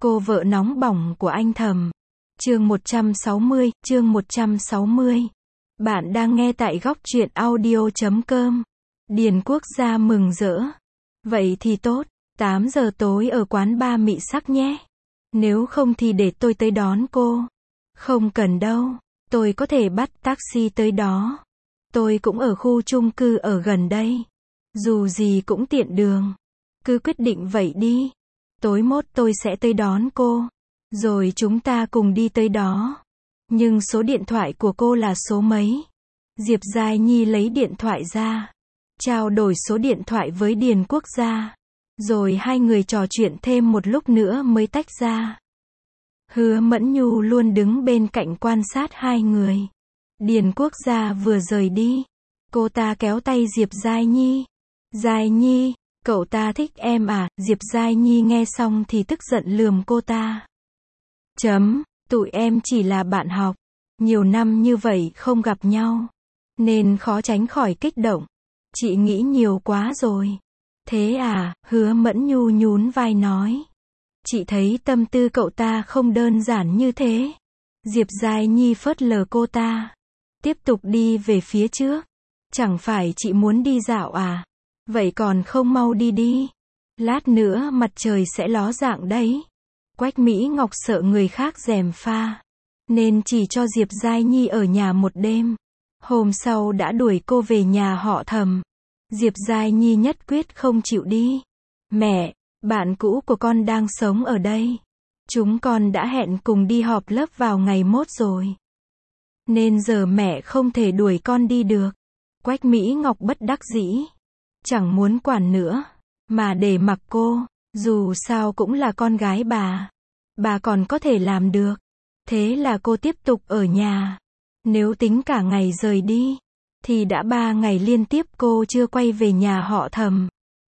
Cô vợ nóng bỏng của anh Thầm. Chương 160. Bạn đang nghe tại góc truyện audio.com. Điền Quốc Gia mừng rỡ. Vậy thì tốt, 8 giờ tối ở quán ba Mị Sắc nhé. Nếu không thì để tôi tới đón cô. Không cần đâu, tôi có thể bắt taxi tới đó. Tôi cũng ở khu chung cư ở gần đây. Dù gì cũng tiện đường. Cứ quyết định vậy đi. Tối mốt tôi sẽ tới đón cô. Rồi chúng ta cùng đi tới đó. Nhưng số điện thoại của cô là số mấy? Diệp Giai Nhi lấy điện thoại ra. Trao đổi số điện thoại với Điền Quốc Gia. Rồi hai người trò chuyện thêm một lúc nữa mới tách ra. Hứa Mẫn Nhu luôn đứng bên cạnh quan sát hai người. Điền Quốc Gia vừa rời đi. Cô ta kéo tay Diệp Giai Nhi. Giai Nhi, cậu ta thích em à? Diệp Giai Nhi nghe xong thì tức giận lườm cô ta. Tụi em chỉ là bạn học. Nhiều năm như vậy không gặp nhau. Nên khó tránh khỏi kích động. Chị nghĩ nhiều quá rồi. Thế à? Hứa Mẫn Nhu nhún vai nói. Chị thấy tâm tư cậu ta không đơn giản như thế. Diệp Giai Nhi phớt lờ cô ta. Tiếp tục đi về phía trước. Chẳng phải chị muốn đi dạo à? Vậy còn không mau đi đi. Lát nữa mặt trời sẽ ló dạng đấy. Quách Mỹ Ngọc sợ người khác gièm pha. Nên chỉ cho Diệp Giai Nhi ở nhà một đêm. Hôm sau đã đuổi cô về nhà họ Thầm. Diệp Giai Nhi nhất quyết không chịu đi. Mẹ, bạn cũ của con đang sống ở đây. Chúng con đã hẹn cùng đi họp lớp vào ngày mốt rồi. Nên giờ mẹ không thể đuổi con đi được. Quách Mỹ Ngọc bất đắc dĩ. Chẳng muốn quản nữa. Mà để mặc cô. Dù sao cũng là con gái bà. Bà còn có thể làm được. Thế là cô tiếp tục ở nhà. Nếu tính cả ngày rời đi. Thì đã 3 ngày liên tiếp cô chưa quay về nhà họ Thầm.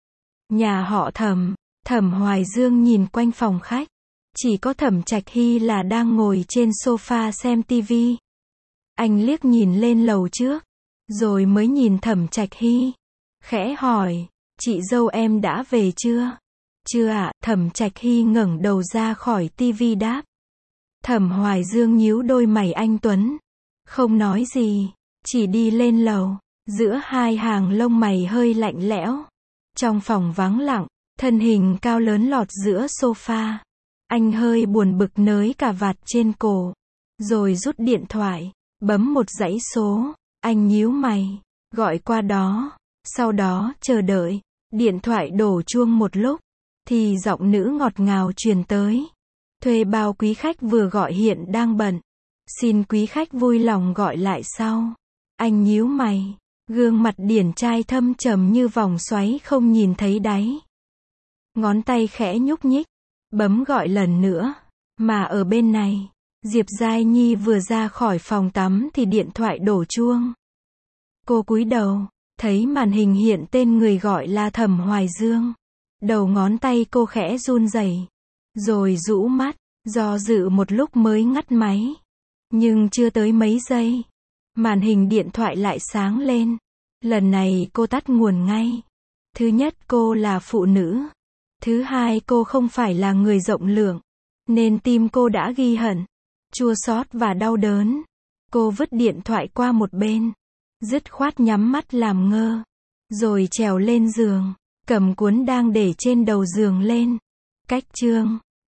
Nhà họ Thầm. Thẩm Hoài Dương nhìn quanh phòng khách. Chỉ có Thẩm Trạch Hy là đang ngồi trên sofa xem tivi. Anh liếc nhìn lên lầu trước. Rồi mới nhìn Thẩm Trạch Hy. Khẽ hỏi. Chị dâu em đã về chưa? Chưa ạ. Thẩm Trạch Hy ngẩng đầu ra khỏi tivi đáp. Thẩm Hoài Dương nhíu đôi mày anh tuấn. Không nói gì. Chỉ đi lên lầu. Giữa hai hàng lông mày hơi lạnh lẽo. Trong phòng vắng lặng. Thân hình cao lớn lọt giữa sofa. Anh hơi buồn bực nới cà vạt trên cổ. Rồi rút điện thoại. Bấm một dãy số. Anh nhíu mày. Gọi qua đó. Sau đó chờ đợi. Điện thoại đổ chuông một lúc. Thì giọng nữ ngọt ngào truyền tới. Thuê bao quý khách vừa gọi hiện đang bận. Xin quý khách vui lòng gọi lại sau. Anh nhíu mày. Gương mặt điển trai thâm trầm như vòng xoáy không nhìn thấy đáy. Ngón tay khẽ nhúc nhích. Bấm gọi lần nữa. Mà ở bên này. Diệp Giai Nhi vừa ra khỏi phòng tắm thì điện thoại đổ chuông. Cô cúi đầu. Thấy màn hình hiện tên người gọi là Thẩm Hoài Dương. Đầu ngón tay cô khẽ run rẩy. Rồi rũ mắt. Do dự một lúc mới ngắt máy. Nhưng chưa tới mấy giây. Màn hình điện thoại lại sáng lên. Lần này cô tắt nguồn ngay. Thứ nhất cô là phụ nữ. Thứ hai cô không phải là người rộng lượng. Nên tim cô đã ghi hận. Chua xót và đau đớn. Cô vứt điện thoại qua một bên. Dứt khoát nhắm mắt làm ngơ. Rồi trèo lên giường. Cầm cuốn đang để trên đầu giường lên. Cách chương